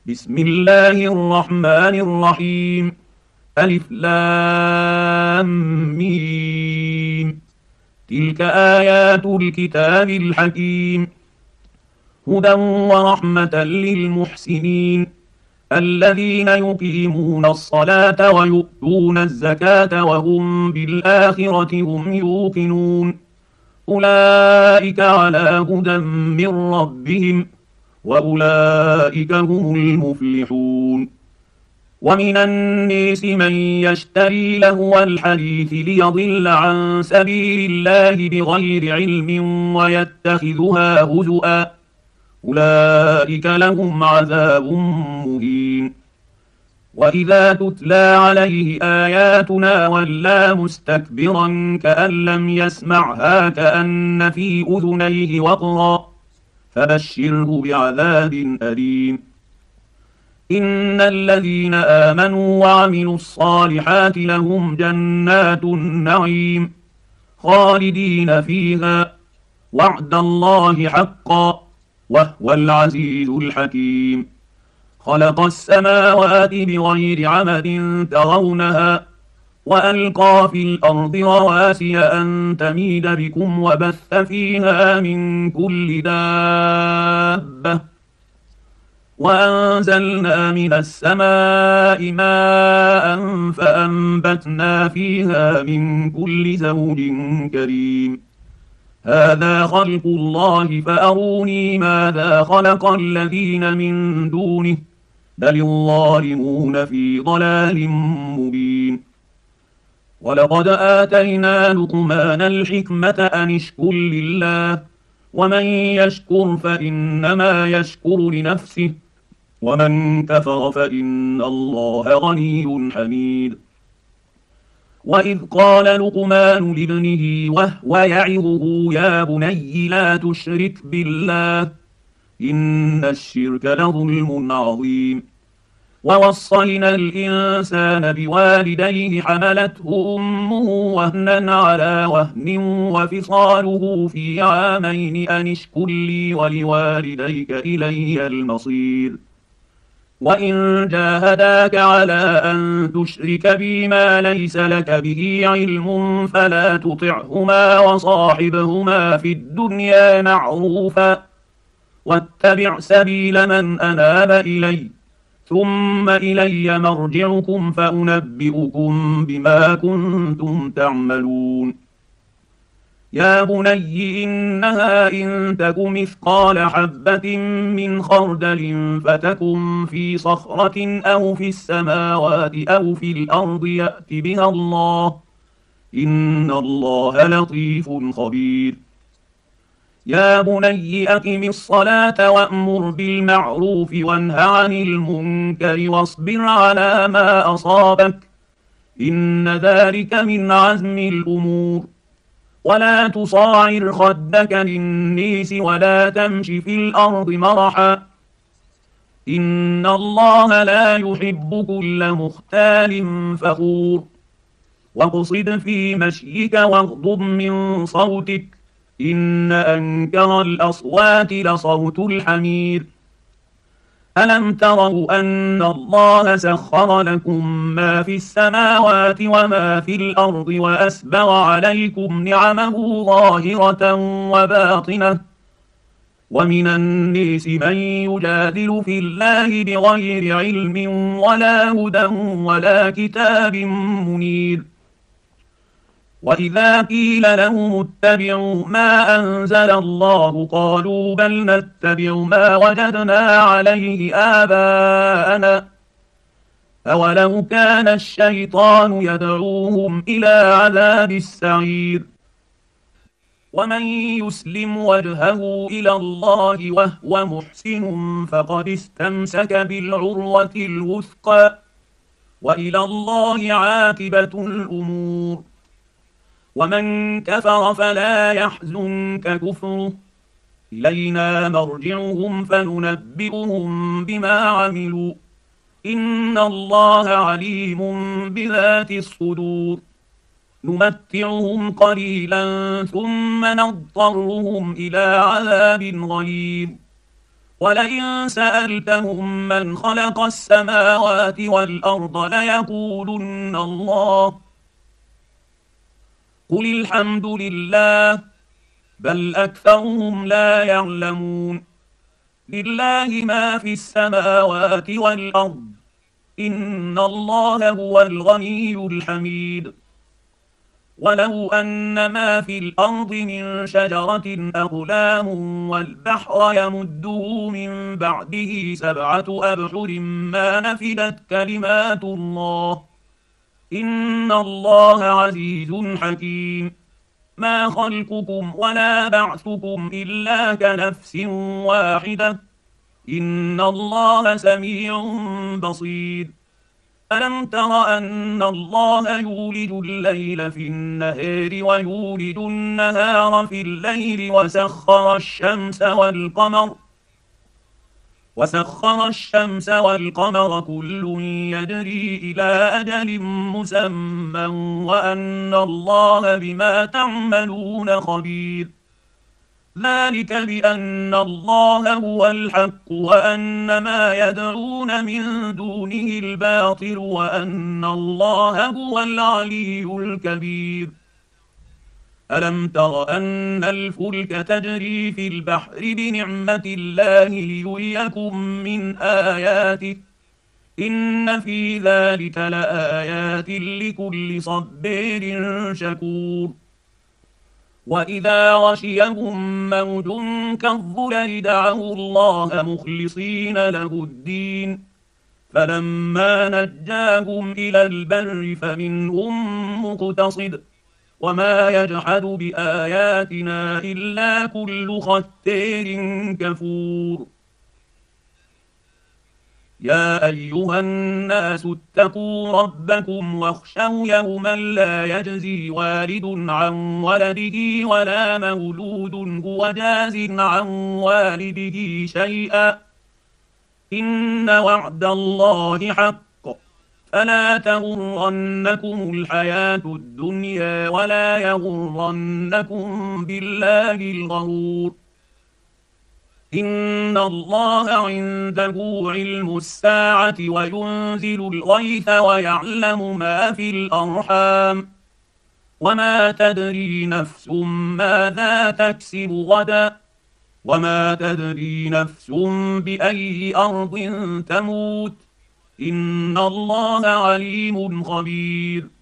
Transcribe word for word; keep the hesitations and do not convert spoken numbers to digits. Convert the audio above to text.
بسم الله الرحمن الرحيم. ألف لام ميم. تلك آيات الكتاب الحكيم، هدى ورحمة للمحسنين الذين يقيمون الصلاة ويؤتون الزكاة وهم بالآخرة هم يوقنون. أولئك على هدى من ربهم وأولئك هم المفلحون. ومن الناس من يشتري لهو الحديث ليضل عن سبيل الله بغير علم ويتخذها هزؤا، أولئك لهم عذاب مهين. وإذا تتلى عليه آياتنا ولى مستكبرا كأن لم يسمعها كأن في أذنيه وقرا، فبشره بعذاب أليم. إن الذين آمنوا وعملوا الصالحات لهم جنات النعيم خالدين فيها، وعد الله حقا وهو العزيز الحكيم. خلق السماوات بغير عمد ترونها وألقى في الأرض رواسي أن تميد بكم وبث فيها من كل دابة، وأنزلنا من السماء ماء فأنبتنا فيها من كل زوج كريم. هذا خلق الله فأروني ماذا خلق الذين من دونه بل الظالمون في ضلال مبين. ولقد آتينا لقمان الحكمة أن اشكر لله، ومن يشكر فإنما يشكر لنفسه، ومن كفر فإن الله غني حميد. وإذ قال لقمان لابنه وهو يعظه يا بني لا تشرك بالله إن الشرك لظلم عظيم. ووصينا الإنسان بوالديه حملته أمه وهنا على وهن وفصاله في عامين أن اشكر لي ولوالديك إلي المصير. وإن جاهداك على أن تشرك بي ما ليس لك به علم فلا تطعهما وصاحبهما في الدنيا معروفا، واتبع سبيل من أناب إلي ثم إلي مرجعكم فأنبئكم بما كنتم تعملون. يا بني إنها إن تك مثقال حبة من خردل فتكن في صخرة أو في السماوات أو في الأرض يأت بها الله إن الله لطيف خبير. يا بني أقم الصلاة وأمر بالمعروف وانه عن المنكر واصبر على ما أصابك إن ذلك من عزم الأمور. ولا تصاعر خدك للناس ولا تمش في الأرض مرحا إن الله لا يحب كل مختال فخور. واقصد في مشيك واغضب من صوتك إن أنكر الأصوات لصوت الحمير. ألم تروا أن الله سخر لكم ما في السماوات وما في الأرض وأسبغ عليكم نعمه ظاهرة وباطنة. ومن الناس من يجادل في الله بغير علم ولا هدى ولا كتاب منير. وإذا قيل لهم اتبعوا ما أنزل الله قالوا بل نتبع ما وجدنا عليه آباءنا أولو كان الشيطان يدعوهم إلى عذاب السعير. ومن يسلم وجهه إلى الله وهو محسن فقد استمسك بالعروة الوثقى وإلى الله عاقبة الأمور. ومن كفر فلا يحزنك كفره إلينا مرجعهم فننبئهم بما عملوا إن الله عليم بذات الصدور. نمتعهم قليلا ثم نضطرهم إلى عذاب غليظ ولئن سألتهم من خلق السماوات والأرض ليقولن الله قل الحمد لله بل أكثرهم لا يعلمون لله ما في السماوات والأرض إن الله هو الغني الحميد ولو أن ما في الأرض من شجرة أقلام والبحر يمده من بعده سبعة أبحر ما نفدت كلمات الله إن الله عزيز حكيم ما خلقكم ولا بعثكم إلا كنفس واحدة إن الله سميع بصير ألم تر أن الله يولج الليل في النهار ويولج النهار في الليل وسخر الشمس والقمر وسخر الشمس والقمر كل يجري إلى أجل مسمى وأن الله بما تعملون خبير ذلك بأن الله هو الحق وأن ما يدعون من دونه الباطل وأن الله هو العلي الكبير ألم تر أن الفلك تجري في البحر بنعمة الله ليريكم من آياته إن في ذلك لآيات لكل صبير شكور وإذا غشيهم موج كالظلل دعوا الله مخلصين له الدين فلما نجاهم إلى البر فمنهم مقتصد وما يجحد بآياتنا إلا كل ختار كفور يا أيها الناس اتقوا ربكم واخشوا يوما لا يجزي والد عن ولده ولا مولود هو جاز عن والده شيئا إن وعد الله حق فلا تغرنكم الحياة الدنيا ولا يغرنكم بالله الغرور إن الله عنده علم الساعة وينزل الغيث ويعلم ما في الأرحام وما تدري نفس ماذا تكسب غدا وما تدري نفس بأي أرض تموت إن الله عليم خبير